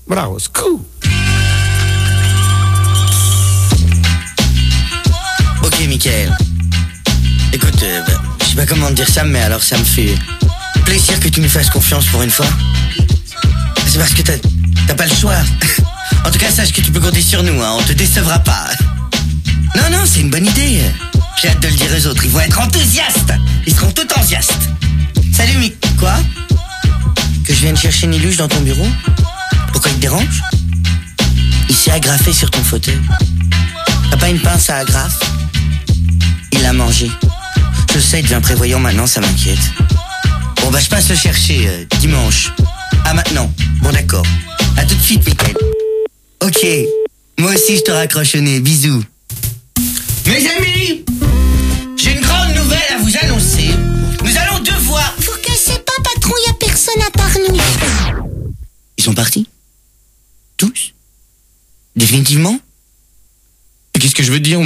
Bravo, scoop. Ok, Michael. Écoute, je sais pas comment te dire ça, mais alors ça me fait plaisir que tu nous fasses confiance pour une fois. C'est parce que t'as pas le choix. En tout cas, sache que tu peux compter sur nous, hein, on te décevra pas. Non, c'est une bonne idée. J'ai hâte de le dire aux autres, ils vont être enthousiastes. Ils seront tout enthousiastes. Salut, Mick. Quoi? Que je vienne chercher Niluche dans ton bureau? Pourquoi il te dérange? Il s'est agrafé sur ton fauteuil. T'as pas une pince à agrafe? Il l'a mangé. Je sais, il devient prévoyant maintenant, ça m'inquiète. Bon bah je passe le chercher dimanche. Ah maintenant? Bon d'accord. À tout de suite, Michael. Ok. Moi aussi je te raccroche au nez. Bisous. Mes amis, j'ai une grande nouvelle à vous annoncer. Nous allons devoir... Vous cassez pas, patron, y a personne à part nous. Ils sont partis? Tous? Définitivement? Mais qu'est-ce que je veux dire?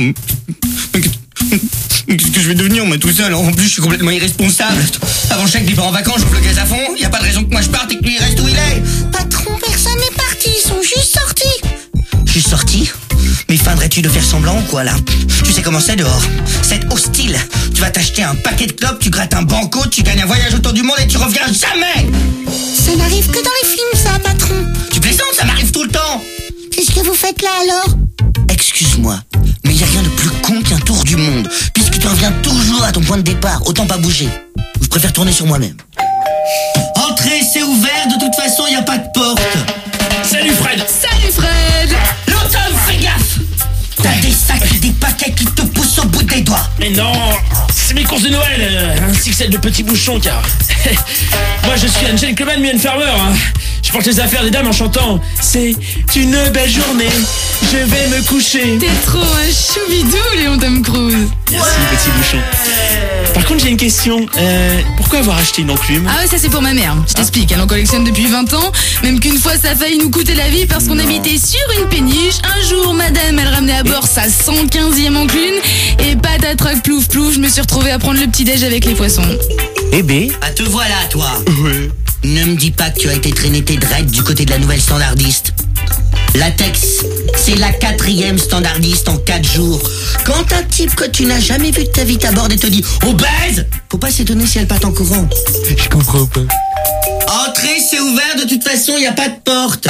Qu'est-ce que je vais devenir, moi, tout seul? En plus, je suis complètement irresponsable. Avant chaque départ en vacances, j'ouvre le gaz à fond. Y a pas de raison que moi je parte et que lui il reste où il est. Patron, personne n'est parti, ils sont juste sortis. Je suis sorti? Mais feindrais-tu de faire semblant ou quoi, là? Tu sais comment c'est dehors. C'est hostile. Tu vas t'acheter un paquet de clopes, tu grattes un banco, tu gagnes un voyage autour du monde et tu reviens jamais. Ça n'arrive que dans les films, ça, patron. Tu plaisantes, ça m'arrive tout le temps. Qu'est-ce que vous faites là, alors? Excuse-moi, mais y a rien de plus con qu'un tour du monde. Puisque tu reviens toujours à ton point de départ, autant pas bouger. Je préfère tourner sur moi-même. Entrez, c'est ouvert, de toute façon, y a pas de porte. Salut Fred. Salut Fred. L'automne, fais gaffe. T'as des sacs et des paquets qui te poussent au bout des doigts. Mais non, c'est mes courses de Noël, ainsi que celles de petits bouchons, car... Moi, je suis un gentleman mais un farmer, hein. Je porte les affaires des dames en chantant « C'est une belle journée, je vais me coucher ». T'es trop un choubidou, Léon Tom Cruise. Merci, petit bouchon. Par contre, j'ai une question. Pourquoi avoir acheté une enclume? Ah ouais, ça c'est pour ma mère. Je t'explique, elle en collectionne depuis 20 ans. Même qu'une fois, ça a failli nous coûter la vie parce qu'on habitait sur une péniche. Un jour, madame, elle ramenait à bord sa 115e enclume. Et patatrac plouf plouf, je me suis retrouvée à prendre le petit-déj avec les poissons. Eh ben, ah te voilà, toi. Ouais. Ne me dis pas que tu as été traîner tes dreads du côté de la nouvelle standardiste. Latex, c'est la 4e standardiste en 4 jours. Quand un type que tu n'as jamais vu de ta vie t'aborde et te dit « obèse !» Faut pas s'étonner si elle part en courant. Je comprends pas. Entrez, c'est ouvert, de toute façon, y a pas de porte.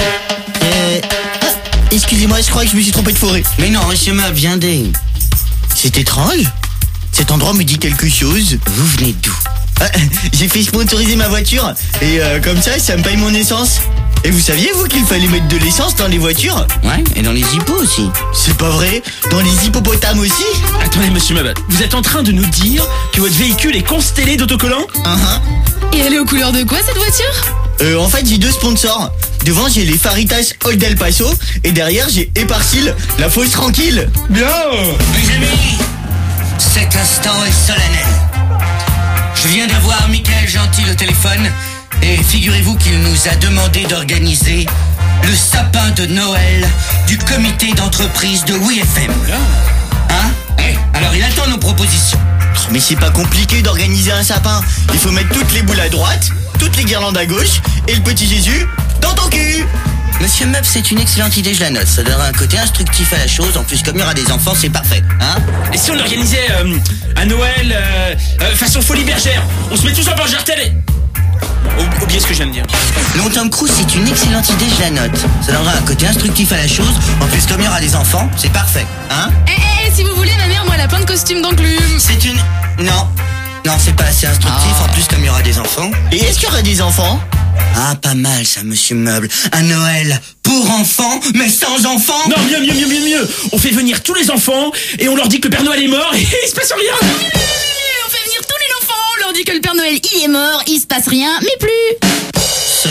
Excusez-moi, je crois que je me suis trompé de forêt. Mais non, monsieur Meub, viendez. C'est étrange. Cet endroit me dit quelque chose. Vous venez d'où? J'ai fait sponsoriser ma voiture et comme ça me paye mon essence. Et vous saviez, vous, qu'il fallait mettre de l'essence dans les voitures? Ouais, et dans les hippos aussi. C'est pas vrai? Dans les hippopotames aussi? Attendez, monsieur Mabat, vous êtes en train de nous dire que votre véhicule est constellé d'autocollants? Et elle est aux couleurs de quoi, cette voiture? En fait, j'ai 2 sponsors. Devant, j'ai les Faritas Old El Paso et derrière, j'ai Éparcil, la fosse tranquille. Bien. Mes amis, cet instant est solennel. Je viens d'avoir Michael Gentil au téléphone et figurez-vous qu'il nous a demandé d'organiser le sapin de Noël du comité d'entreprise de WeFM. Hein? Alors il attend nos propositions. Mais c'est pas compliqué d'organiser un sapin. Il faut mettre toutes les boules à droite, toutes les guirlandes à gauche et le petit Jésus dans ton cul. Monsieur Meub, c'est une excellente idée, je la note. Ça donnera un côté instructif à la chose. En plus, comme il y aura des enfants, c'est parfait. Hein? Et si on organisait un Noël façon folie bergère? On se met tous en bergère télé. Oubliez ce que je viens de dire. Léon Tom Cruise, c'est une excellente idée, je la note. Ça donnera un côté instructif à la chose. En plus, comme il y aura des enfants, c'est parfait. Hein? Si vous voulez, ma mère, moi, elle a plein de costumes d'enclume. C'est une... Non, c'est pas assez instructif. En plus, comme il y aura des enfants. Et est-ce qu'il y aura des enfants? Ah, pas mal ça, monsieur Meuble. Un Noël pour enfants, mais sans enfants. Non, mieux. On fait venir tous les enfants et on leur dit que le Père Noël est mort et il se passe rien. On fait venir tous les enfants, on leur dit que le Père Noël, il est mort, il se passe rien, mais plus.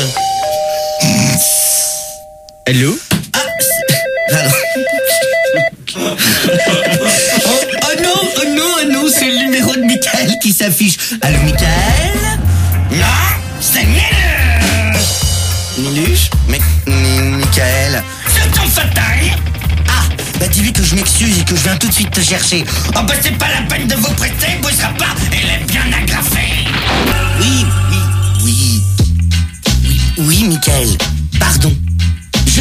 Hello? Pardon. Oh non, c'est le numéro de Michael qui s'affiche. Allô, Michael? Non, c'est Niluche? Mais Michael? C'est ton fatal. Bah dis-lui que je m'excuse et que je viens tout de suite te chercher. Oh bah c'est pas la peine de vous prêter, il bossera pas, elle est bien agrafée. Oui, Michael, pardon. Je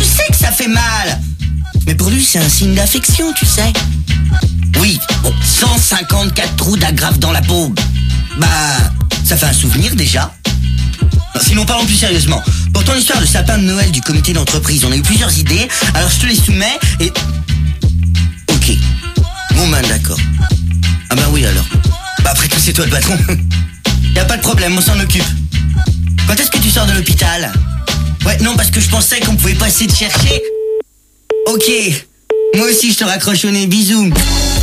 mal. Mais pour lui, c'est un signe d'affection, tu sais. Oui, bon, 154 trous d'agrafe dans la peau. Bah, ça fait un souvenir déjà. Non, sinon, parlons plus sérieusement. Pour ton histoire de sapin de Noël du comité d'entreprise, on a eu plusieurs idées. Alors, je te les soumets et... Ok. Bon, ben, d'accord. Ah bah oui, alors. Bah, après tout, c'est toi le patron. Y a pas de problème, on s'en occupe. Quand est-ce que tu sors de l'hôpital? Ouais, non, parce que je pensais qu'on pouvait passer te chercher. Ok. Moi aussi, je te raccroche au nez. Bisous.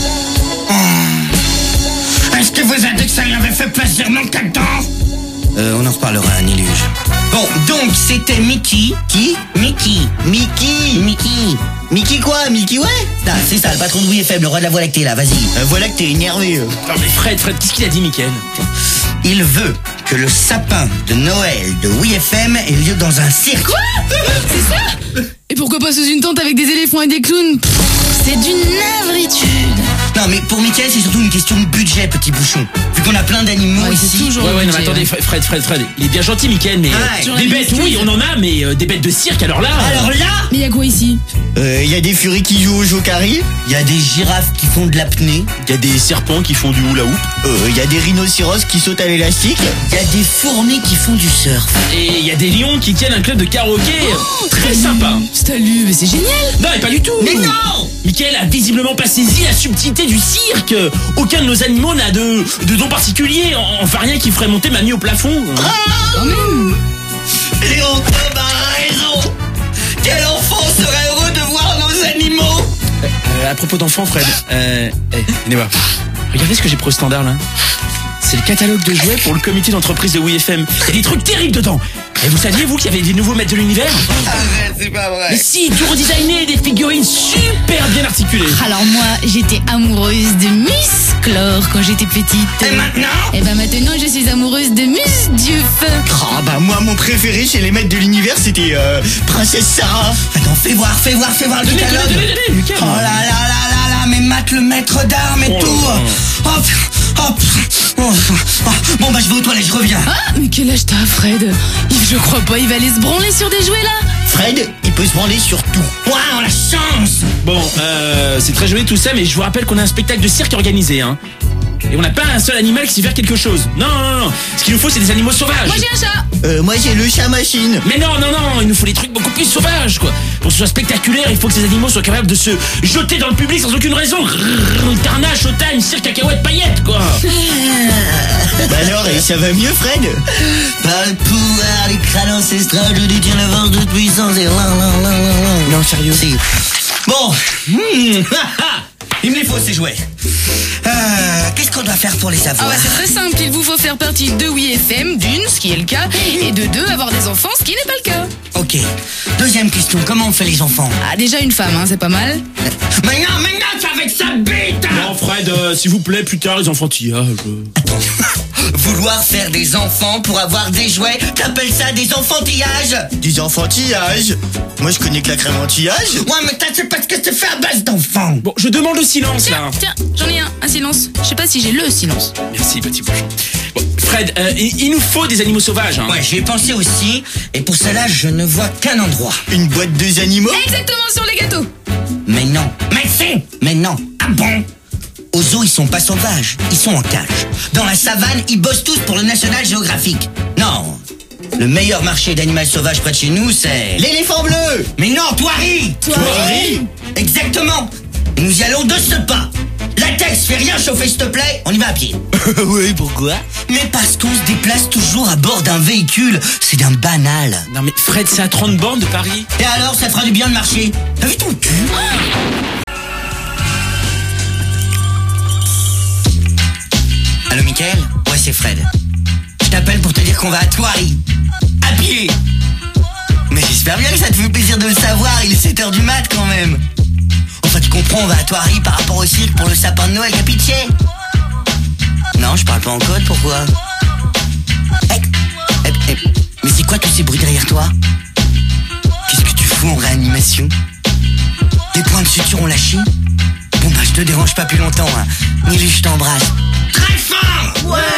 Est-ce que vous avez dit que ça lui avait fait plaisir mon cadeau? On en reparlera, Niluge. Bon, donc, c'était Mickey. Qui? Mickey quoi? Mickey, ouais? C'est ça, le patron de WeFM, le roi de la Voie lactée, là, vas-y. Voilà que t'es énervé. Non mais Fred, qu'est-ce qu'il a dit, Mickaël? Il veut que le sapin de Noël de WeFM ait lieu dans un cirque. Quoi? C'est ça? Et pourquoi pas sous une tente avec des éléphants et des clowns? C'est d'une navritude. Non, mais pour Mickaël, c'est surtout une question de budget, petit bouchon. Vu qu'on a plein d'animaux Ouais, c'est ici. toujours- Ouais, non, mais budget, attendez, ouais. Fred, il est bien gentil, Mickaël, mais Ouais. des bêtes, oui, on en a, mais des bêtes de cirque, alors là... Alors là, Mais y'a quoi ici? y a des furies qui jouent au jokari. Il y a des girafes qui font de l'apnée. Il y a des serpents qui font du hula hoop. Il y a des rhinocéros qui sautent à l'élastique. Il y a des fourmis qui font du surf. Et il y a des lions qui tiennent un club de karaoké très sympa. Salut, mais c'est génial. Non, mais pas du tout. Mais non! Mickaël a visiblement pas saisi la subtilité du cirque. Aucun de nos animaux n'a de don particulier. Enfin, rien qui ferait monter mamie au plafond. Quand même. Léon Thomas a raison. Quel enfant serait heureux de voir nos animaux? À propos d'enfants, Fred, venez voir. Regardez ce que j'ai pris au standard, là. C'est le catalogue de jouets pour le comité d'entreprise de WeFM. Il y a des trucs terribles dedans. Et vous saviez, vous, qu'il y avait des nouveaux maîtres de l'univers? Arrête, c'est pas vrai. Mais si, tout redesigné, des figurines super bien articulées. Alors moi, j'étais amoureuse de Miss Clore quand j'étais petite. Et maintenant? Et ben maintenant, je suis amoureuse de Miss Dieuf. Ah bah moi mon préféré chez les maîtres de l'univers c'était Princesse Sarah. Attends, fais voir le Donnez, catalogue. donnez, Mickaël. Oh là là là là, mais mate le maître d'armes et Oh tout. là là. Hop, hop. Bon bah je vais aux toilettes, je reviens. Ah, mais quel âge t'as, Fred? Je crois pas, il va aller se branler sur des jouets là. Fred, il peut se branler sur tout. Waouh, la chance. Bon, c'est très joli tout ça, mais je vous rappelle qu'on a un spectacle de cirque organisé, hein. Et on n'a pas un seul animal qui sait faire quelque chose. Non. Ce qu'il nous faut, c'est des animaux sauvages. Moi j'ai un chat. Moi j'ai le chat machine. Mais non, il nous faut des trucs beaucoup plus sauvages, quoi. Pour que ce soit spectaculaire, il faut que ces animaux soient capables de se jeter dans le public sans aucune raison. Carnage, showtime, cirque, cacahuètes, paillettes, quoi. Bah alors, et ça va mieux Fred? Par le pouvoir du crâne ancestral, je détiens la force de puissance et Non sérieux. Si. Bon. Il me les faut ces jouets. Qu'est-ce qu'on doit faire pour les Ah avoir? bah c'est très simple, il vous faut faire partie de WeFM, d'une, ce qui est le cas, et de deux, avoir des enfants, ce qui n'est pas le cas. Ok. Deuxième question, comment on fait les enfants? Ah déjà une femme, hein, c'est pas mal. Mais non, c'est avec sa bite. Non, Fred, s'il vous plaît, plus tard, les enfantillages. Vouloir faire des enfants pour avoir des jouets, t'appelles ça des enfantillages? Des enfantillages. Moi je connais que la crème anti-âge. Ouais, mais t'as sais pas ce que c'est fait à base d'enfants. Bon, je demande le silence, là. Tiens, j'en ai un silence. Je sais pas si j'ai le silence. Merci, petit bouchon. Bon, Fred, il nous faut des animaux sauvages, hein. Ouais, j'y ai pensé aussi, et pour cela, je ne vois qu'un endroit. Une boîte de animaux. Exactement, sur les gâteaux. Mais non. Mais non. Ah bon? Au zoo, ils sont pas sauvages, ils sont en cage. Dans la savane, ils bossent tous pour le National Geographic. Non. Le meilleur marché d'animal sauvage près de chez nous, c'est... L'éléphant bleu. Mais non, Thoiry. Thoiry. Exactement. Et nous y allons de ce pas. Latex, fais rien chauffer s'il te plaît, on y va à pied. Oui, pourquoi? Mais parce qu'on se déplace toujours à bord d'un véhicule, c'est d'un banal. Non, mais Fred, c'est à 30 bornes de Paris. Et alors, ça fera du bien de marcher. T'as vu ton cul? Allô, Mickaël? Ouais, c'est Fred. Je t'appelle pour te dire qu'on va à Thoiry. À pied. Mais j'espère bien que ça te fait plaisir de le savoir, il est 7h du mat quand même. Enfin, tu comprends, on va à Thoiry par rapport au cirque pour le sapin de Noël, capiche? Non, je parle pas en code, pourquoi? Mais c'est quoi tous ces bruits derrière toi? Qu'est-ce que tu fous en réanimation? Tes points de suture ont lâché? Bon bah je te dérange pas plus longtemps, hein. Nilu, je t'embrasse. Très fort!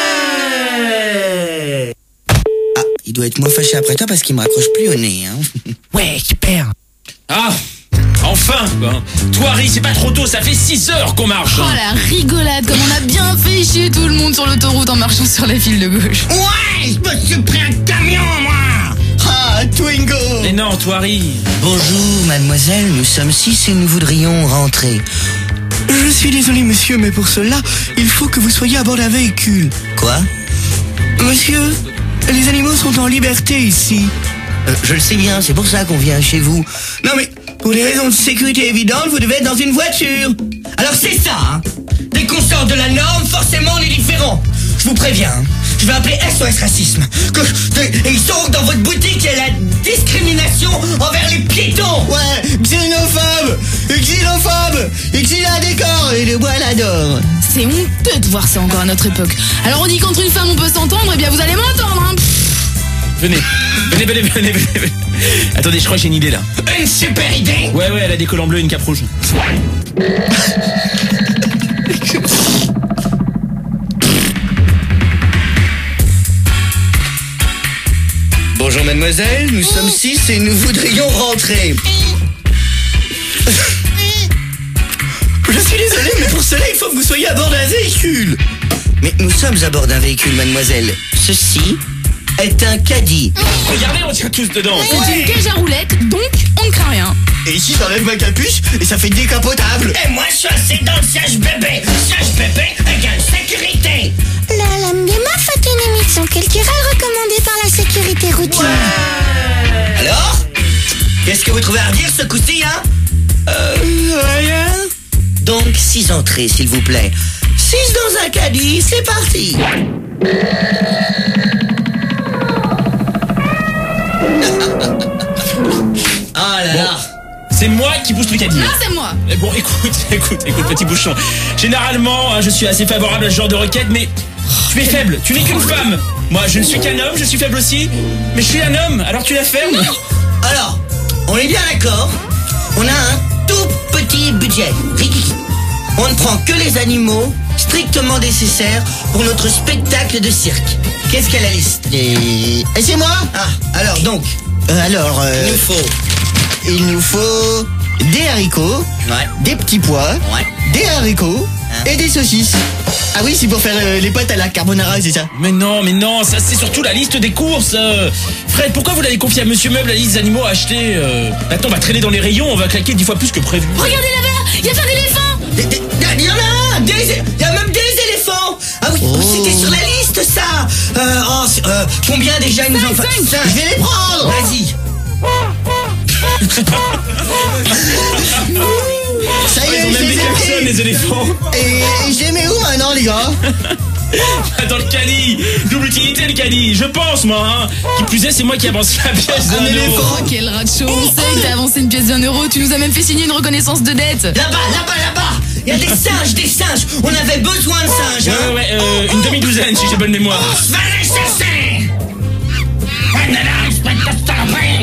Ouais! Ah, il doit être moins fâché après toi parce qu'il me raccroche plus au nez, hein. Ouais, super. Ah, Enfin, quoi. Toi, Harry, c'est pas trop tôt, ça fait 6 heures qu'on marche. Oh la rigolade, comme on a bien fait chier tout le monde sur l'autoroute en marchant sur la file de gauche. Ouais, je me suis pris un camion, moi. Ah, Twingo. Mais non, toi, Harry. Bonjour, mademoiselle, nous sommes 6 et nous voudrions rentrer. Je suis désolé, monsieur, mais pour cela, il faut que vous soyez à bord d'un véhicule. Quoi? Monsieur, les animaux sont en liberté ici. Je le sais bien, c'est pour ça qu'on vient chez vous. Non mais, pour des raisons de sécurité évidentes, vous devez être dans une voiture. Alors c'est ça, hein. Dès qu'on sort de la norme, forcément on est différent. Je vous préviens, hein. Je vais appeler SOS Racisme. Et ils sauront que dans votre boutique, il y a la discrimination envers les piétons. Ouais, xénophobe, décor et le voilà d'or. C'est honteux de voir ça encore à notre époque. Alors on dit qu'entre une femme on peut s'entendre, et bien vous allez m'entendre, hein. Venez. Attendez, je crois que j'ai une idée là. Une super idée. Ouais, elle a des collants bleus et une cape rouge. Bonjour mademoiselle, nous sommes 6 et nous voudrions rentrer. Je suis désolé, mais pour cela, il faut que vous soyez à bord d'un véhicule. Mais nous sommes à bord d'un véhicule, mademoiselle. Ceci est un caddie. Regardez, on tient tous dedans. C'est une cage à roulettes, donc on ne craint rien. Et ici, j'enlève ma capuche et ça fait décapotable. Et moi, je suis assis dans le siège bébé. Siège bébé égale sécurité. La Lame des Meufs est une émission culturelle recommandée par la sécurité routière. Alors? Qu'est-ce que vous trouvez à redire ce coup-ci, hein? Rien. Donc 6 entrées, s'il vous plaît. 6 dans un caddie, c'est parti. Ah là là. C'est moi qui pousse le caddie. Non, c'est moi. Mais bon, écoute, petit bouchon. Généralement, hein, je suis assez favorable à ce genre de requête, mais tu es faible, tu n'es qu'une femme. Moi, je ne suis qu'un homme, je suis faible aussi, mais je suis un homme, alors tu la fermes. Alors, on est bien d'accord. On a un tout petit budget. Rikiki. On ne prend que les animaux strictement nécessaires pour notre spectacle de cirque. Qu'est-ce qu'est la liste? Et c'est moi. Ah, alors donc, Il nous faut des haricots, des petits pois, des haricots et des saucisses. Ah oui, c'est pour faire les pâtes à la carbonara, c'est ça. Mais non, ça c'est surtout la liste des courses. Fred, pourquoi vous l'avez confié à Monsieur Meuble la liste des animaux à acheter? Attends, on va traîner dans les rayons, on va claquer 10 fois plus que prévu. Regardez là-bas, il y a plein d'éléphants. il y en a un, il y a même des éléphants. Ah oui, c'était sur la liste ça. Combien déjà ils nous ont fait? 5. Je vais les prendre. Vas-y. Ça y Ils est, ont je même les des ai klaxons, pris. les éléphants. Et je les mets où maintenant, les gars? Dans le caddie. Double utilité le caddie. Je pense moi, hein. Qui plus est, c'est moi qui avance la pièce Un d'un éléphant. euro. Oh, quel rat de show. On sait que t'as avancé une pièce d'1 €. Tu nous as même fait signer une reconnaissance de dette. Là-bas. Il y a des singes. On avait besoin de singes. Hein. Ouais, une demi-douzaine si j'ai bonne mémoire. Va les chercher. On est là, inspecteur Stalopin.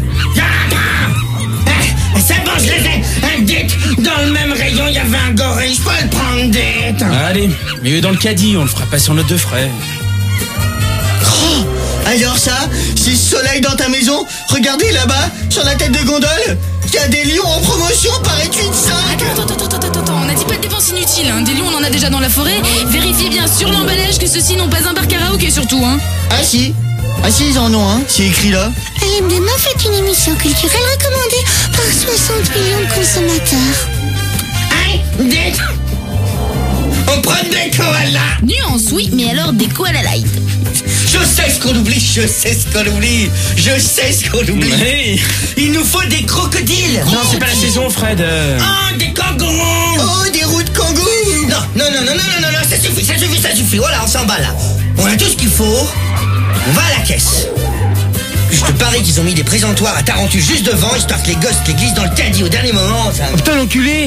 C'est bon, je les ai. Dites, dans le même rayon, il y avait un gorille. Je peux le prendre, dites. Allez, mais dans le caddie, on le fera pas sur nos 2 frais. Oh, alors ça, c'est le soleil dans ta maison. Regardez là-bas, sur la tête de gondole, il y a des lions en promotion par étude 5. Attends, on n'a dit pas de dépenses inutiles, hein. Des lions, on en a déjà dans la forêt. Vérifiez bien sur l'emballage que ceux-ci n'ont pas un bar karaoké surtout, hein. Ah si, ils en ont, hein. C'est écrit là. La Lame des Meufs est une émission culturelle recommandée par 60 millions de consommateurs. Hein? Dites. On prend des koalas. Nuance, oui, mais alors des koalas light. Je sais ce qu'on oublie. Hey. Il nous faut des crocodiles. Non, c'est pas la saison, Fred. Oh, des kangourous. Oh, des roues de kangourou. Non, ça suffit. Voilà, on s'en bat là. On a tout ce qu'il faut. On va à la caisse. Je te parie qu'ils ont mis des présentoirs à Tarentus juste devant, histoire que les gosses les glissent dans le caddie au dernier moment. Ça... Oh, putain, l'enculé.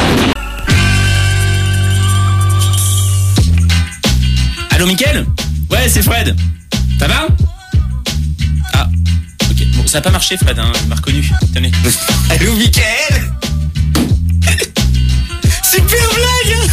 Allô, Mickaël? Ouais, c'est Fred. Ça va? Ah, ok. Bon, ça a pas marché, Fred, hein. Il m'a reconnu. Tenez. Allô, Mickaël? Super blague.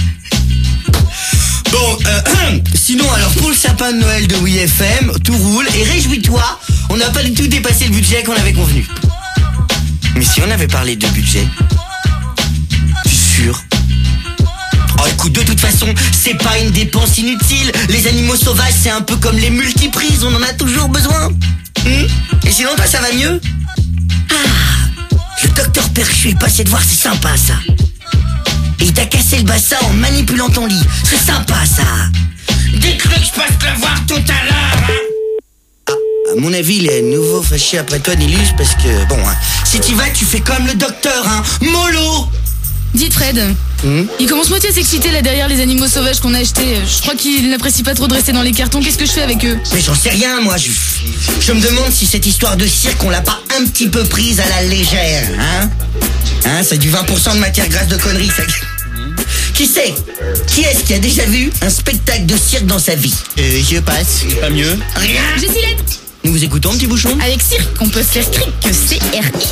Bon, sinon, alors pour le sapin de Noël de WeFM, tout roule et réjouis-toi, on n'a pas du tout dépassé le budget qu'on avait convenu. Mais si on avait parlé de budget. Je suis sûr. Oh écoute, de toute façon, c'est pas une dépense inutile. Les animaux sauvages, c'est un peu comme les multiprises, on en a toujours besoin. Et sinon, toi, ça va mieux? Ah, le docteur Perchu est passé te voir, c'est sympa ça. Et il t'a cassé le bassin en manipulant ton lit. C'est sympa ça. Dites-lui que je passe le voir tout à l'heure. À mon avis, il est nouveau fâché après toi, Nilus, parce que, bon, hein, si t'y vas, tu fais comme le docteur, hein. Mollo. Dites Fred, il commence moitié à s'exciter là derrière les animaux sauvages qu'on a achetés. Je crois qu'il n'apprécie pas trop de rester dans les cartons. Qu'est-ce que je fais avec eux? Mais j'en sais rien, moi. Je me demande si cette histoire de cirque, on l'a pas un petit peu prise à la légère, hein? Hein, c'est du 20% de matière grasse de conneries, ça. Qui sait? Qui est-ce qui a déjà vu un spectacle de cirque dans sa vie? Je passe. Pas mieux. Rien. Jessilette, Nous vous écoutons, petit bouchon? avec cirque, on peut faire cric, C-R-I.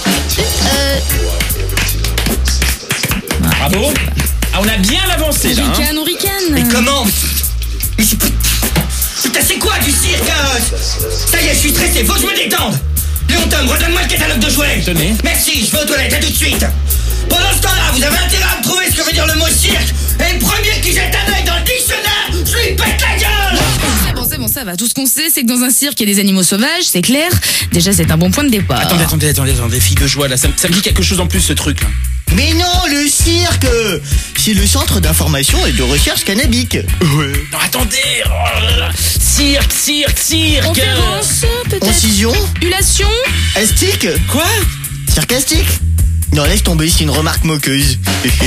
Bravo. Ah, on a bien avancé là. Hein. Ricane, on ricane. Mais comment? Mais c'est... Putain, c'est quoi du cirque? Ça y est, je suis stressé, faut que je me détende. Léon Tom, redonne-moi le catalogue de jouets. Tenez. Merci, je vais aux toilettes, à tout de suite. Pendant ce temps-là, vous avez intérêt à me trouver ce que veut dire le mot cirque. Et le premier qui jette un œil dans le dictionnaire, je lui pète la gueule. C'est bon, ça va. Tout ce qu'on sait, c'est que dans un cirque, il y a des animaux sauvages, c'est clair. Déjà, c'est un bon point de départ. Attendez, fille de joie là, ça me dit quelque chose en plus ce truc là. Mais non, le cirque, c'est le centre d'information et de recherche cannabique. Non, attendez. Oh là là. Cirque. Conférence, peut-être. Concision, Ulation. astique, Quoi? sarcastique. Non, laisse tomber, c'est une remarque moqueuse.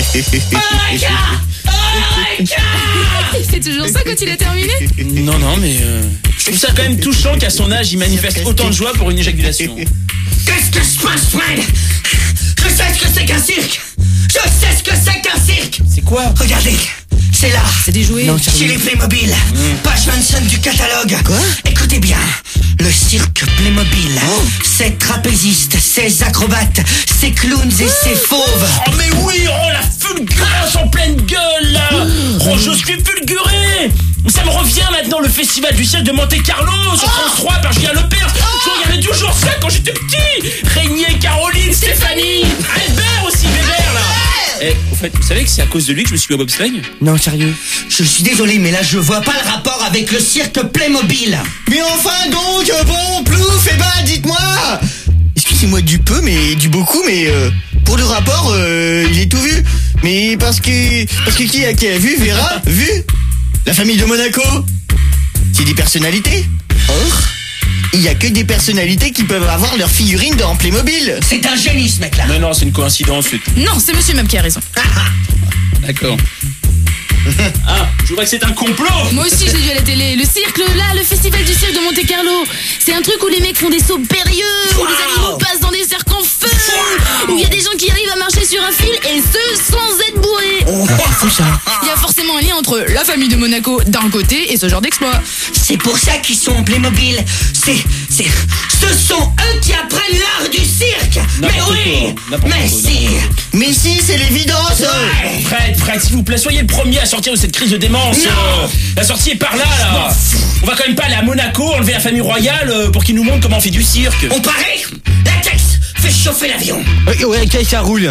C'est toujours ça quand il a terminé? Non, mais je trouve ça quand même touchant qu'à son âge, il manifeste autant de joie pour une éjaculation. Qu'est-ce que je passe, Fred? Je sais ce que c'est qu'un cirque. Je sais ce que c'est qu'un cirque. C'est quoi? Regardez, c'est là. C'est des jouets. Chez les Playmobil. Page 25 du catalogue. Quoi? Écoutez bien. Le cirque Playmobil, ces trapézistes, ces acrobates, ces clowns et ces fauves. Oh mais oui, oh la fulgurance en pleine gueule là. Oh je suis fulguré. Ça me revient maintenant, le festival du cirque de Monte Carlo sur France 3 par Julien Lepers. Je regardais toujours ça quand j'étais petit. Régnier, Caroline, Stéphanie, Albert aussi, Bébert là. Eh, au fait, vous savez que c'est à cause de lui que je me suis mis au bobsleigh? Non, sérieux? Je suis désolé, mais là je vois pas le rapport avec le cirque Playmobil. Mais enfin donc, bon, plouf, eh ben, dites-moi. Excusez-moi du peu, mais du beaucoup, mais pour le rapport, il est tout vu. Mais parce que qui a vu, verra, vu. La famille de Monaco, c'est des personnalités. Or, il y a que des personnalités qui peuvent avoir leur figurine dans Playmobil. C'est un génie ce mec-là. Mais non, c'est une coïncidence, c'est tout. Non, c'est Monsieur Mab qui a raison. D'accord. Ah, je vois que c'est un complot. Moi aussi, j'ai vu à la télé. Le cirque, là, le festival du cirque de Monte Carlo. C'est un truc où les mecs font des sauts périlleux, où les animaux passent dans des cercles en feu, où il y a des gens qui arrivent à marcher sur un fil, et ce, sans être bourrés. C'est ça. Il y a forcément un lien entre la famille de Monaco d'un côté et ce genre d'exploit. C'est pour ça qu'ils sont en Playmobil. Ce sont eux qui apprennent l'art du cirque. Mais oui, mais si. Mais si, c'est l'évidence. Fred, s'il vous plaît, soyez le premier à sortir de cette crise de démence. La sortie est par là. On va quand même pas aller à Monaco, enlever la famille royale pour qu'ils nous montrent comment on fait du cirque. On parie? La caisse fait chauffer l'avion. Ouais, ok, ça roule.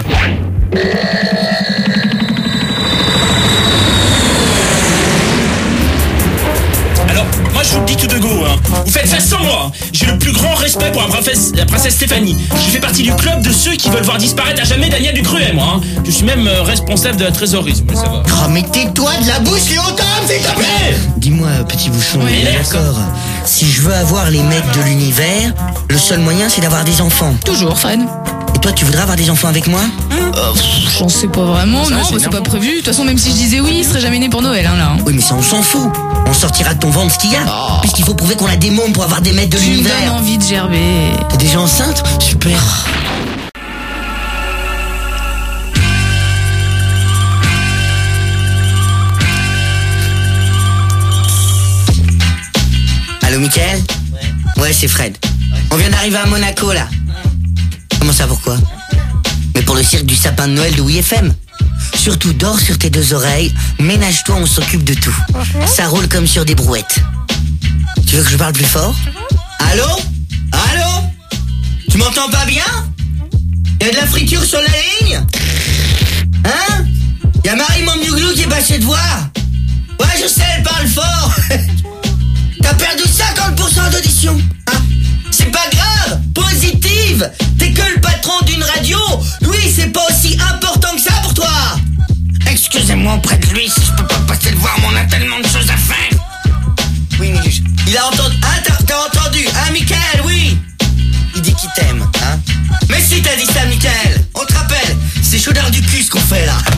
Alors, moi je vous le dis tout de go, hein. Vous faites ça sans moi. J'ai le plus grand respect pour la princesse Stéphanie. Je fais partie du club de ceux qui veulent voir disparaître à jamais Daniel Ducruet, moi. Hein. Je suis même responsable de la trésorerie, si vous voulez savoir. Oh, mais tais-toi de la bouche, Léon Tom, s'il te plaît. Dis-moi, petit bouchon, Oui, d'accord. Si je veux avoir les mecs de l'univers, le seul moyen c'est d'avoir des enfants. Toujours, Fred. Et toi, tu voudrais avoir des enfants avec moi? J'en sais pas vraiment, Ça, non, c'est bah, c'est pas énervant. prévu. De toute façon, même si je disais oui, il serait jamais né pour Noël, hein, là. Hein. Oui, mais ça, on s'en fout. On sortira de ton ventre ce qu'il y a. Puisqu'il faut prouver qu'on a des mômes pour avoir des mecs de Tu me donnes l'univers. envie de gerber. T'es déjà enceinte? Super. Allô, Mickaël? Ouais, c'est Fred. On vient d'arriver à Monaco, là. Comment ça, pourquoi? Mais pour le cirque du sapin de Noël de WFM. Surtout dors sur tes deux oreilles, ménage-toi, on s'occupe de tout. Ça roule comme sur des brouettes. Tu veux que je parle plus fort? Allô? Allô? Tu m'entends pas bien? Y'a de la friture sur la ligne? Hein? Y'a Marie Mamdouglou qui est passée te voir? Ouais, je sais, elle parle fort. T'as perdu 50% d'audition. Hein? C'est pas grave, positive. T'es que le patron d'une radio. Lui, c'est pas aussi important que ça pour toi. Excusez-moi auprès de lui si je peux pas passer le voir, mais on a tellement de choses à faire. Oui, mais il a entendu. Ah, t'as entendu, hein, Michael, oui. Il dit qu'il t'aime, hein. Mais si t'as dit ça, Michael, on te rappelle, c'est chaudard du cul ce qu'on fait là.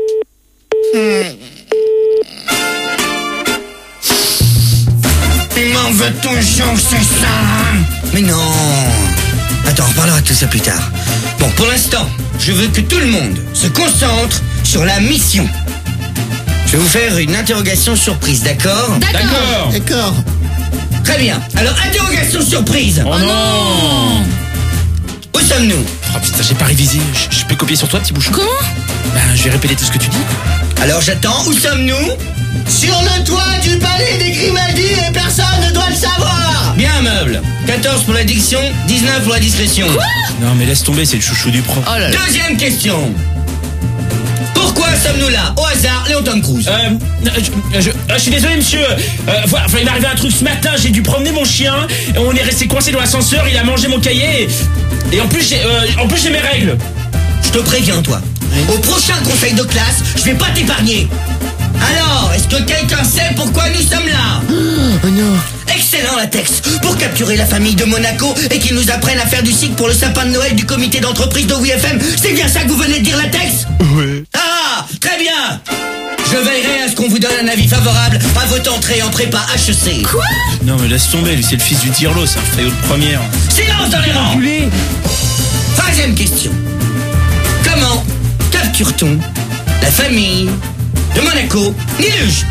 Il m'en veut toujours, c'est ça. Mais non. Attends, on reparlera de tout ça plus tard. Bon, pour l'instant, je veux que tout le monde se concentre sur la mission. Je vais vous faire une interrogation surprise, d'accord? D'accord. D'accord. Très bien. Alors, interrogation surprise. Oh non. Où sommes-nous? Oh putain, j'ai pas révisé. Je peux copier sur toi, petit bouchon? Comment? Ben, je vais répéter tout ce que tu dis. Alors, j'attends. Où sommes-nous? Sur le toit du palais des Grimaldi et personne ne doit le savoir. Bien, meuble. 14 pour la diction, 19 pour la discrétion. Non, mais laisse tomber, c'est le chouchou du prof. Oh là là. Deuxième question. Pourquoi sommes-nous là? Au hasard, Léon Tom Cruise. Je suis désolé, monsieur. Voilà, il m'est arrivé un truc ce matin. J'ai dû promener mon chien. Et on est resté coincé dans l'ascenseur. Il a mangé mon cahier. Et en plus, j'ai mes règles. Je te préviens, toi. Au prochain conseil de classe, je vais pas t'épargner. Alors, est-ce que quelqu'un sait pourquoi nous sommes là? Oh non. Excellent latex. Pour capturer la famille de Monaco et qu'ils nous apprennent à faire du cycle pour le sapin de Noël du comité d'entreprise de WeFM. C'est bien ça que vous venez de dire, latex? Ouais. Ah, très bien. Je veillerai à ce qu'on vous donne un avis favorable à votre entrée en prépa HEC. Quoi? Non, mais laisse tomber. Lui, c'est le fils du Tirlo. C'est un faillot de première. Silence dans les rangs. Troisième question. Comment capture-t-on la famille de Monaco? Niluge.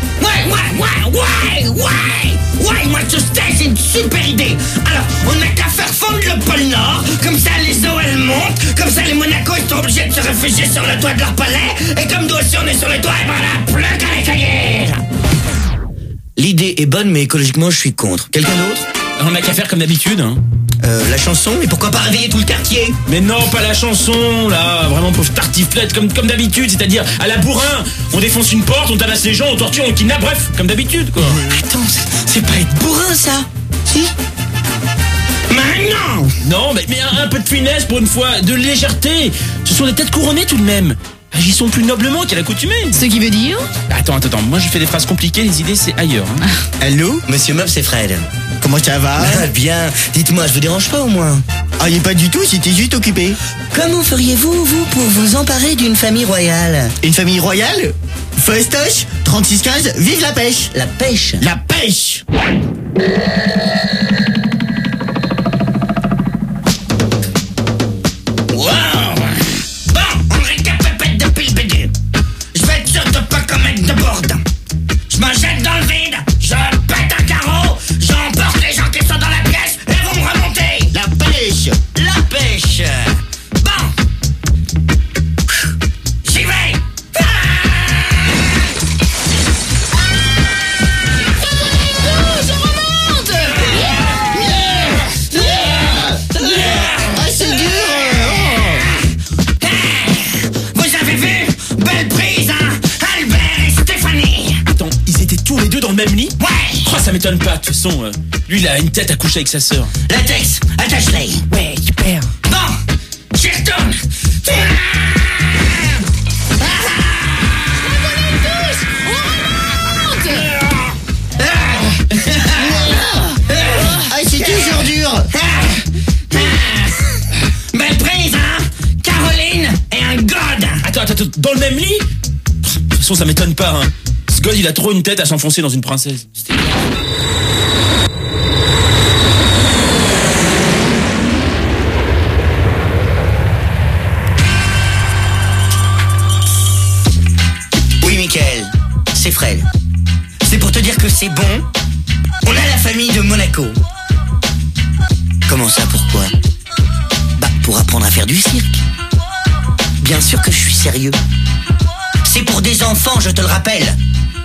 Ouais, moi je sais, c'est une super idée. Alors, on n'a qu'à faire fondre le pôle Nord, comme ça les eaux elles montent, comme ça les Monaco ils sont obligés de se réfugier sur le toit de leur palais, et comme nous aussi on est sur le toit, et voilà, plus qu'à les cueillir. L'idée est bonne, mais écologiquement, je suis contre. Quelqu'un d'autre? On n'a qu'à faire comme d'habitude, hein. La chanson, et pourquoi pas réveiller tout le quartier? Mais non, pas la chanson, là. Vraiment pauvre tartiflette, comme d'habitude. C'est-à-dire, à la bourrin, on défonce une porte, on tabasse les gens, on torture, on kidnappe, bref, comme d'habitude, quoi. Attends, c'est pas être bourrin, ça? Si? Mais non. Non, mais un peu de finesse pour une fois, de légèreté. Ce sont des têtes couronnées tout de même. Agissons plus noblement qu'à l'accoutumée. Ce qui veut dire? Attends, moi je fais des phrases compliquées, les idées c'est ailleurs. Hein. Allô? Monsieur Meub, c'est Fred. Comment ça va? Ah, bien. Dites-moi, je vous dérange pas au moins? Ah, il est pas du tout, j'étais juste occupé. Comment feriez-vous, vous, pour vous emparer d'une famille royale? Une famille royale? Festoche, 3615, vive la pêche! La pêche? La pêche! Wow. Bon, on récapépète depuis le début. Je vais être sûr de pas commettre de bourde. Je me jette dans le vide, je pète un carreau, j'emporte les gens qui sont dans la pièce et vont me remonter. La pêche! La pêche! Bon, j'y vais. Ah, c'est dur! Vous avez vu? Belle prise, hein? Albert et Stéphanie. Attends, ils étaient tous les deux dans le même lit? Ouais. Oh, ça m'étonne pas, de toute façon. Lui, il a une tête à coucher avec sa sœur. Latex, attache-les. Ouais, super. Bon, j'y retourne. Ah, c'est toujours dur! Belle prise, hein? Caroline et un god. Attends, dans le même lit? De toute façon, ça m'étonne pas, hein. Ce god, il a trop une tête à s'enfoncer dans une princesse. C'était clair. Oui, Michael, c'est Fred. C'est pour te dire que c'est bon. On a la famille de Monaco. Comment ça, pourquoi? Bah, pour apprendre à faire du cirque. Bien sûr que je suis sérieux. C'est pour des enfants, je te le rappelle.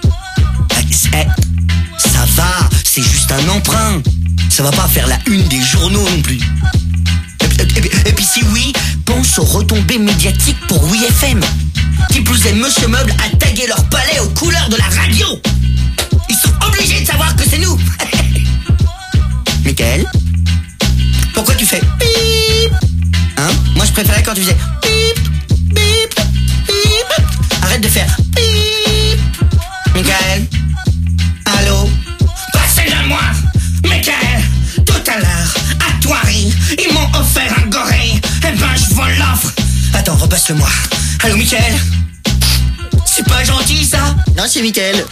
Ça va, c'est juste un emprunt. Ça va pas faire la une des journaux non plus. Et puis si oui, pense aux retombées médiatiques pour Oui FM. Qui plus est, Monsieur Meuble a tagué leur palais aux couleurs de la radio. Ils sont obligés de savoir que c'est nous. Michael, pourquoi tu fais bip? Hein? Moi je préférais quand tu faisais bip, bip, bip. Arrête de faire bip. Michael, allô? Passez-la moi, Michael. Tout à l'heure, à Thoiry, ils m'ont offert un gorille. Eh ben, je vous l'offre. Attends, repasse-le-moi. Allô, Michael? C'est pas gentil, ça? Non, c'est Michael.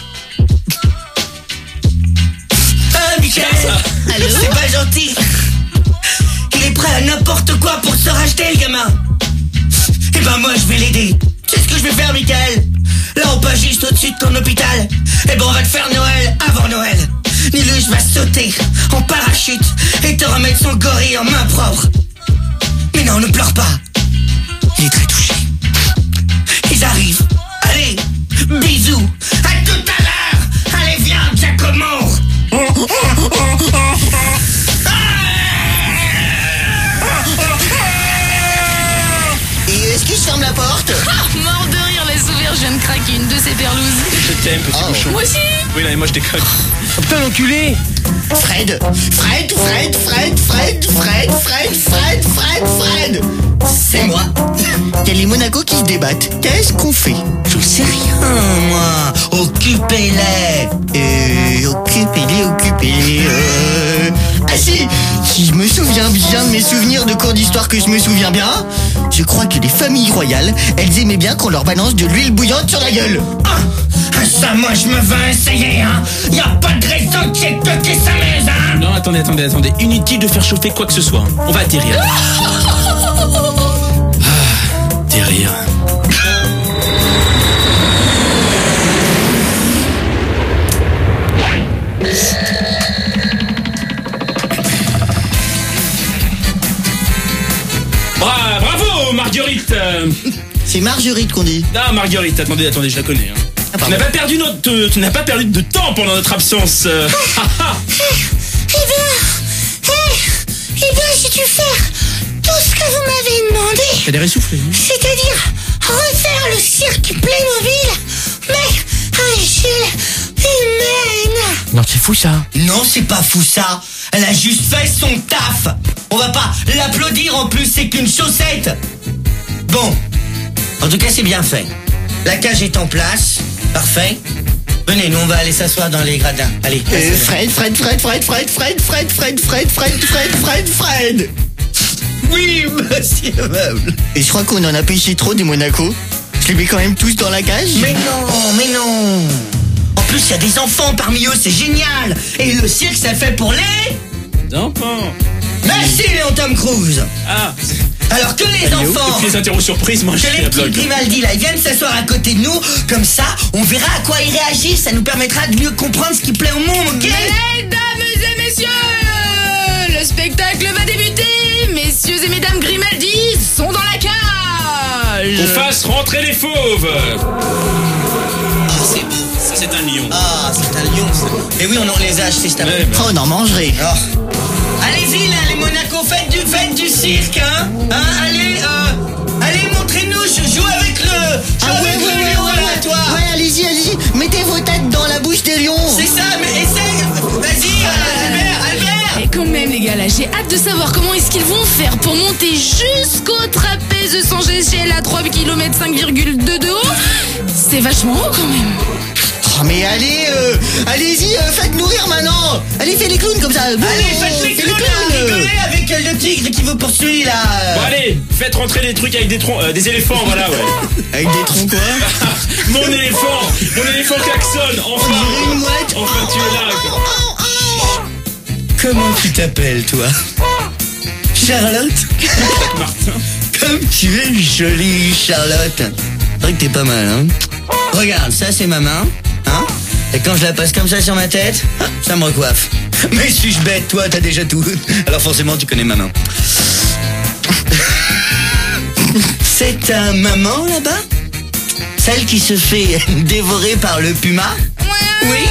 Ah, Michael! Allô? C'est pas gentil. Il est prêt à n'importe quoi pour se racheter, le gamin. Eh ben, moi, je vais l'aider. Qu'est-ce que je vais faire, Michael? Là, on passe juste au-dessus de ton hôpital. Eh ben, on va te faire Noël avant Noël. Niluche va sauter en parachute et te remettre son gorille en main propre. Mais non, ne pleure pas. Il est très touché. Ils arrivent. Allez, bisous. À tout à l'heure. Allez, viens, Giacomo. Et est-ce qu'il se ferme la porte? Mort de rire, laisse ouvert, je viens de craquer une de ces perlouses. Je t'aime, petit bouchon. Moi aussi. Oui, non, mais moi je déconne. Oh, putain, l'enculé. Fred, C'est moi. Il y a les Monaco qui se débattent. Qu'est-ce qu'on fait? Je sais rien, moi. Occupez-les. Occupez-les. Ah si je me souviens bien de mes souvenirs de cours d'histoire que je me souviens bien, je crois que les familles royales, elles aimaient bien qu'on leur balance de l'huile bouillante sur la gueule. Ah, ça, moi, je me veux essayer, hein. Y a pas de raison qu'il y ait que qui s'amuse, hein. Non, attendez. Inutile de faire chauffer quoi que ce soit. On va atterrir. Atterrir. Bravo, Marguerite. C'est Marguerite qu'on dit. Non, Marguerite, attendez, je la connais. Hein. Tu n'as pas perdu de temps pendant notre absence. Eh bien, j'ai dû faire tout ce que vous m'avez demandé. T'as l'air essoufflé. C'est-à-dire refaire le cirque Playmobil, mais à échelle humaine. Non, c'est fou ça. Non, c'est pas fou ça. Elle a juste fait son taf. On va pas l'applaudir en plus, c'est qu'une chaussette. Bon, en tout cas, c'est bien fait. La cage est en place. Parfait. Venez, nous on va aller s'asseoir dans les gradins. Allez. Fred. Oui, monsieur Meuble. Et je crois qu'on en a pêché trop des Monaco. Je les mets quand même tous dans la cage. Mais non. En plus, il y a des enfants parmi eux, c'est génial. Et le cirque, ça fait pour les enfants. Merci, Léon Tom Cruise. Ah. Alors que les enfants, Depuis les interros surprises, moi je que suis les à petits bloc. Grimaldi là, ils viennent s'asseoir à côté de nous, comme ça, on verra à quoi ils réagissent, ça nous permettra de mieux comprendre ce qui plaît au monde, ok? Mesdames et messieurs, le spectacle va débuter. Messieurs et mesdames Grimaldi sont dans la cage. On fasse rentrer les fauves. Ah, c'est beau. Ça c'est un lion. Ah, c'est un lion, ça. Et oui, on les a achetés cet après. Oh, on en mangerait. Oh. Allez-y là, les Monaco, faites du cirque, hein? Allez, montrez-nous, je joue avec le lion là, toi. Ouais, allez-y. Mettez vos têtes dans la bouche des lions. C'est ça, mais essaye. Vas-y, Albert. Et quand même les gars, là j'ai hâte de savoir comment est-ce qu'ils vont faire pour monter jusqu'au trapèze sans échelle à 3 km 5,2 de haut. C'est vachement haut quand même. Oh, mais allez-y, faites-nous rire maintenant. Allez, faites les clowns comme ça. Allez, faites les clowns, rigolez avec le tigre qui vous poursuit là. Bon allez, faites rentrer des trucs avec des éléphants, voilà, ouais. Avec des troncs quoi? Mon éléphant klaxonne, enfin. Une mouette. Enfin tu es là, quoi. Comment tu t'appelles, toi? Charlotte? Martin. Comme tu es jolie, Charlotte. C'est vrai que t'es pas mal, hein? Regarde, ça c'est ma main, hein? Et quand je la passe comme ça sur ma tête, ça me recoiffe. Mais suis-je bête, toi, t'as déjà tout. Alors forcément, tu connais ma main. C'est ta maman, là-bas? Celle qui se fait dévorer par le puma? Oui?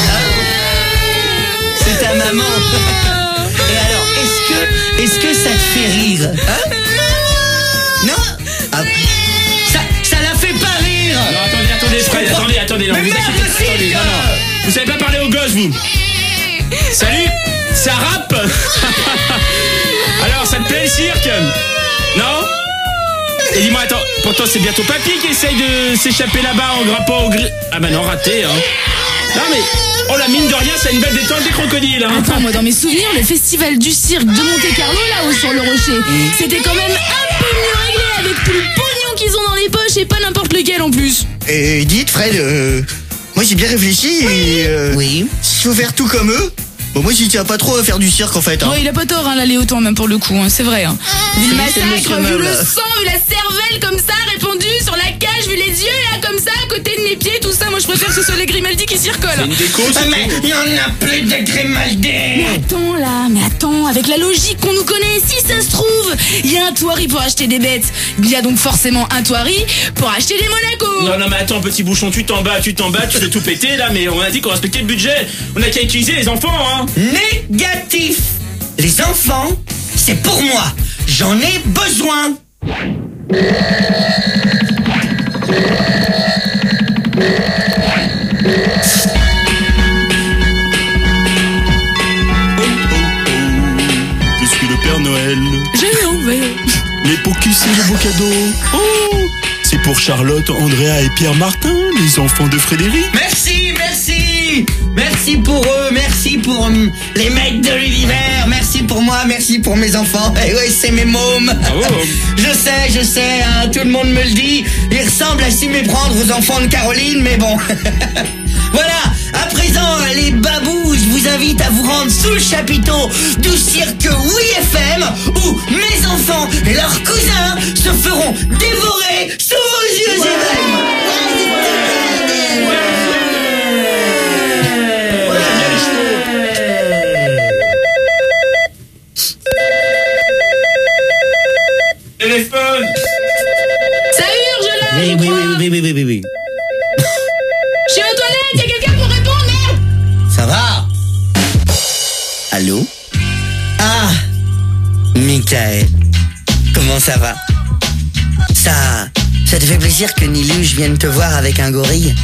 C'est ta maman. Et alors, est-ce que ça te fait rire, hein? Non? Ah, ça la fait pas rire! Non, attendez, Fred, attendez, non, Mais vous merde, inquiétez pas, attendez, non. Vous savez pas parler aux gosses, vous? Salut, ça rappe? Alors, ça te plaît le cirque? Non? Et dis-moi, attends, pourtant c'est bientôt Papy qui essaye de s'échapper là-bas en grimpant au gris. Ah bah non, raté, hein. Non mais, oh la mine de rien, ça a une belle détente des crocodiles, hein. Attends, moi dans mes souvenirs, le festival du cirque de Monte-Carlo, là-haut sur le rocher, c'était quand même un peu mieux réglé avec tout le pognon qu'ils ont dans les poches et pas n'importe lequel en plus. Et dites, Fred, moi j'ai bien réfléchi et Oui. s'il faut faire tout comme eux, bon, moi j'y tiens pas trop à faire du cirque en fait. Hein. Ouais, il a pas tort, hein, là, Léo, même pour le coup, hein, c'est vrai. Hein. Vu le c'est le massacre, monsieur vu le Meuble. sang, vu la cervelle comme ça, répandue sur la cage, vu les yeux là comme ça, à côté de mes pieds, tout ça, moi je préfère que ce soit les Grimaldi qui s'y C'est recollent. une déco, Ah, c'est mais tout. il y en a plus de Grimaldi. Mais attends, avec la logique qu'on nous connaît, si ça se trouve, il y a un toiri pour acheter des bêtes. Il y a donc forcément un toiri pour acheter des Monaco. Non, mais attends, petit bouchon, tu t'en bats, tu fais tout péter là, mais on a dit qu'on respectait le budget. On a qu'à utiliser les enfants, hein. Négatif. Les enfants, c'est pour moi. J'en ai besoin. Je suis le Père Noël. J'ai envers. Mais pour qui c'est le beau cadeau? Oh, c'est pour Charlotte, Andrea et Pierre Martin, les enfants de Frédéric. Merci, merci. Merci pour eux, merci pour les mecs de l'univers. Merci pour moi, merci pour mes enfants. Et ouais, c'est mes mômes. Je sais, hein, tout le monde me le dit. Ils ressemblent à s'y méprendre aux enfants de Caroline, mais bon. Voilà, à présent, les babous, je vous invite à vous rendre sous le chapiteau du cirque Oui FM, où mes enfants et leurs cousins se feront dévorer sous vos yeux éveillés. Téléphone. Ça urge là, je Oui. Je suis aux toilettes, y'a quelqu'un pour répondre, merde. Ça va? Allô? Ah! Michael. Comment ça va? Ça te fait plaisir que Niluche vienne te voir avec un gorille?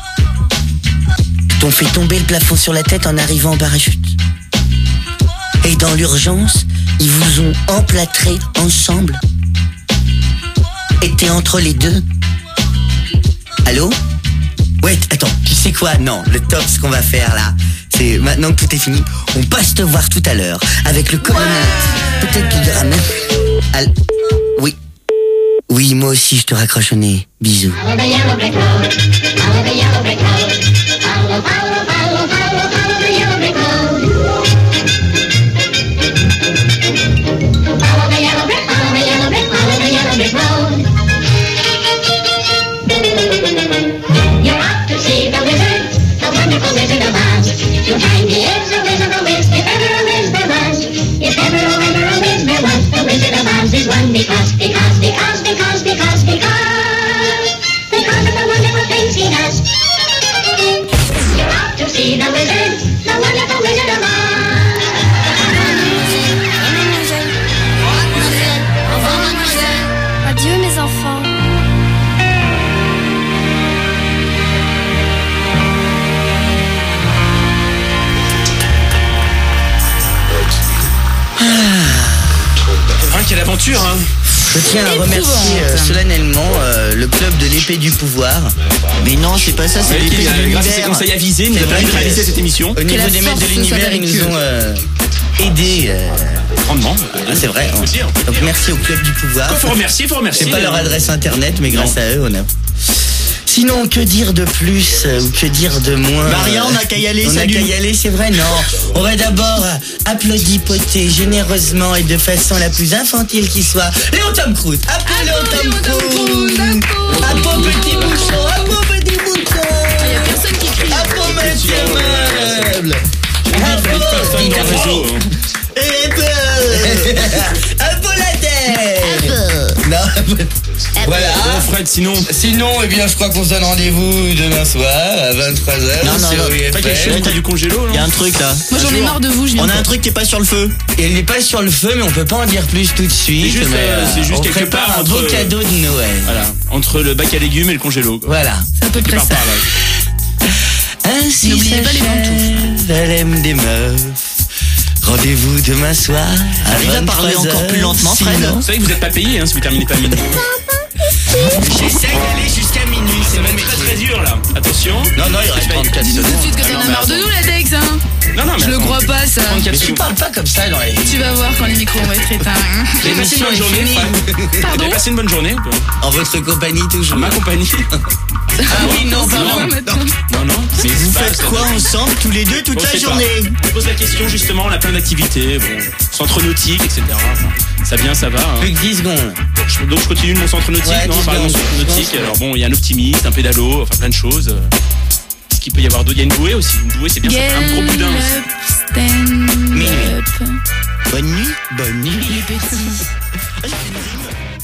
T'ont fait tomber le plafond sur la tête en arrivant en parachute. Et dans l'urgence, ils vous ont emplâtré ensemble. Et t'es entre les deux. Allô? Ouais, attends, tu sais quoi? Non, le top, ce qu'on va faire là, c'est maintenant que tout est fini, on passe te voir tout à l'heure avec le colonel. Peut-être qu'il y aura même... Oui. Oui, moi aussi, je te raccroche au nez. Bisous. Follow the yellow brick road. Follow the yellow brick road. Follow the yellow brick road. Follow the yellow brick, follow the yellow brick, follow the yellow brick road. You're off to see the wizard, the wonderful Wizard of Oz. You'll find he is a wizard, a whiz, if ever a whiz there was. If ever a whiz there was, the Wizard of Oz is one because of the wonderful things he does. You're off to see the wizard, the wonderful Wizard of Oz. Adieu mes enfants. Ah, quelle aventure, hein. Je tiens à remercier solennellement le club de l'épée du pouvoir. Mais non, c'est pas ça, c'est l'épée de Grâce à ses l'univers. conseils avisés, nous C'est a permis de vrai que- réaliser cette émission. Au niveau la des maîtres de force l'univers, soit ils avec nous eux. ont aidés. Grandement. Ah, c'est vrai. Faut dire. Donc merci au club du pouvoir. Faut remercier. C'est pas leur adresse internet, mais grâce à eux, on a... Sinon, que dire de plus ou que dire de moins? Bah rien, on a qu'à y aller, On a salut. qu'à y aller, c'est vrai, non. On va d'abord applaudipoter généreusement et de façon la plus infantile qui soit. Léo Tom Cruise. Appelez Léo Tom Cruise. Appo petit bouchon. Appo petit bouchon. Y'a personne qui crie. Appo monsieur meuble. Appo Personne dans le réseau, hein. Appo la tête. Non, voilà. Fred, sinon. Sinon, eh bien, je crois qu'on se donne rendez-vous demain soir à 23h. Non, sur Pas quelque chose, UFM. t'as du congélo, Il y a non? un truc là. Moi j'en ai marre de vous, je viens On a pas. un truc qui est pas sur le feu. Il n'est pas sur le feu, mais on peut pas en dire plus tout de suite. C'est juste, mais, c'est juste on quelque prépare part un beau entre- cadeau de Noël. Voilà, entre le bac à légumes et le congélo. quoi. Voilà. C'est à peu près Par ça. là. Ainsi N'oubliez pas les s'achève LM des meufs. Rendez-vous demain soir. Arrive à parler 23h, encore plus lentement, Fred. sinon- Vous savez que vous n'êtes pas payé si vous terminez pas à minuit. J'essaie d'aller jusqu'à minuit, C'est même très dur là. Attention. Non, non, il reste 34 Dis-nous tout de secondes. suite que Ah t'en non, as mais marre de attends. nous, Latex, hein. Non, non, mais Je le attends. crois pas, ça. 34 Mais tu secondes. parles pas comme ça dans la vie. Tu vas voir quand les micros vont être éteints. Vous avez passé une bonne L'émission journée, est Fred. finie. Vous Pardon avez passé une bonne journée En votre compagnie toujours. Ma compagnie. Ah oui, non, C'est pardon. vrai, maintenant. Non, non. Mais vous faites quoi ensemble tous les deux toute On la sait pas. journée? On pose la question justement, on a plein d'activités, bon, centre nautique, etc. Enfin, ça vient, ça va. hein. Plus que 10 secondes. Donc je continue de mon centre nautique, Ouais, non, 10 par exemple, secondes. centre nautique. Alors bon, il y a un optimiste, un pédalo, enfin plein de choses. Ce qu'il peut y avoir d'autre, il y a une bouée aussi. Une bouée, c'est bien, ça fait un gros boudin aussi. Stand Minuit. up. Bonne nuit. Bonne nuit. Les petits.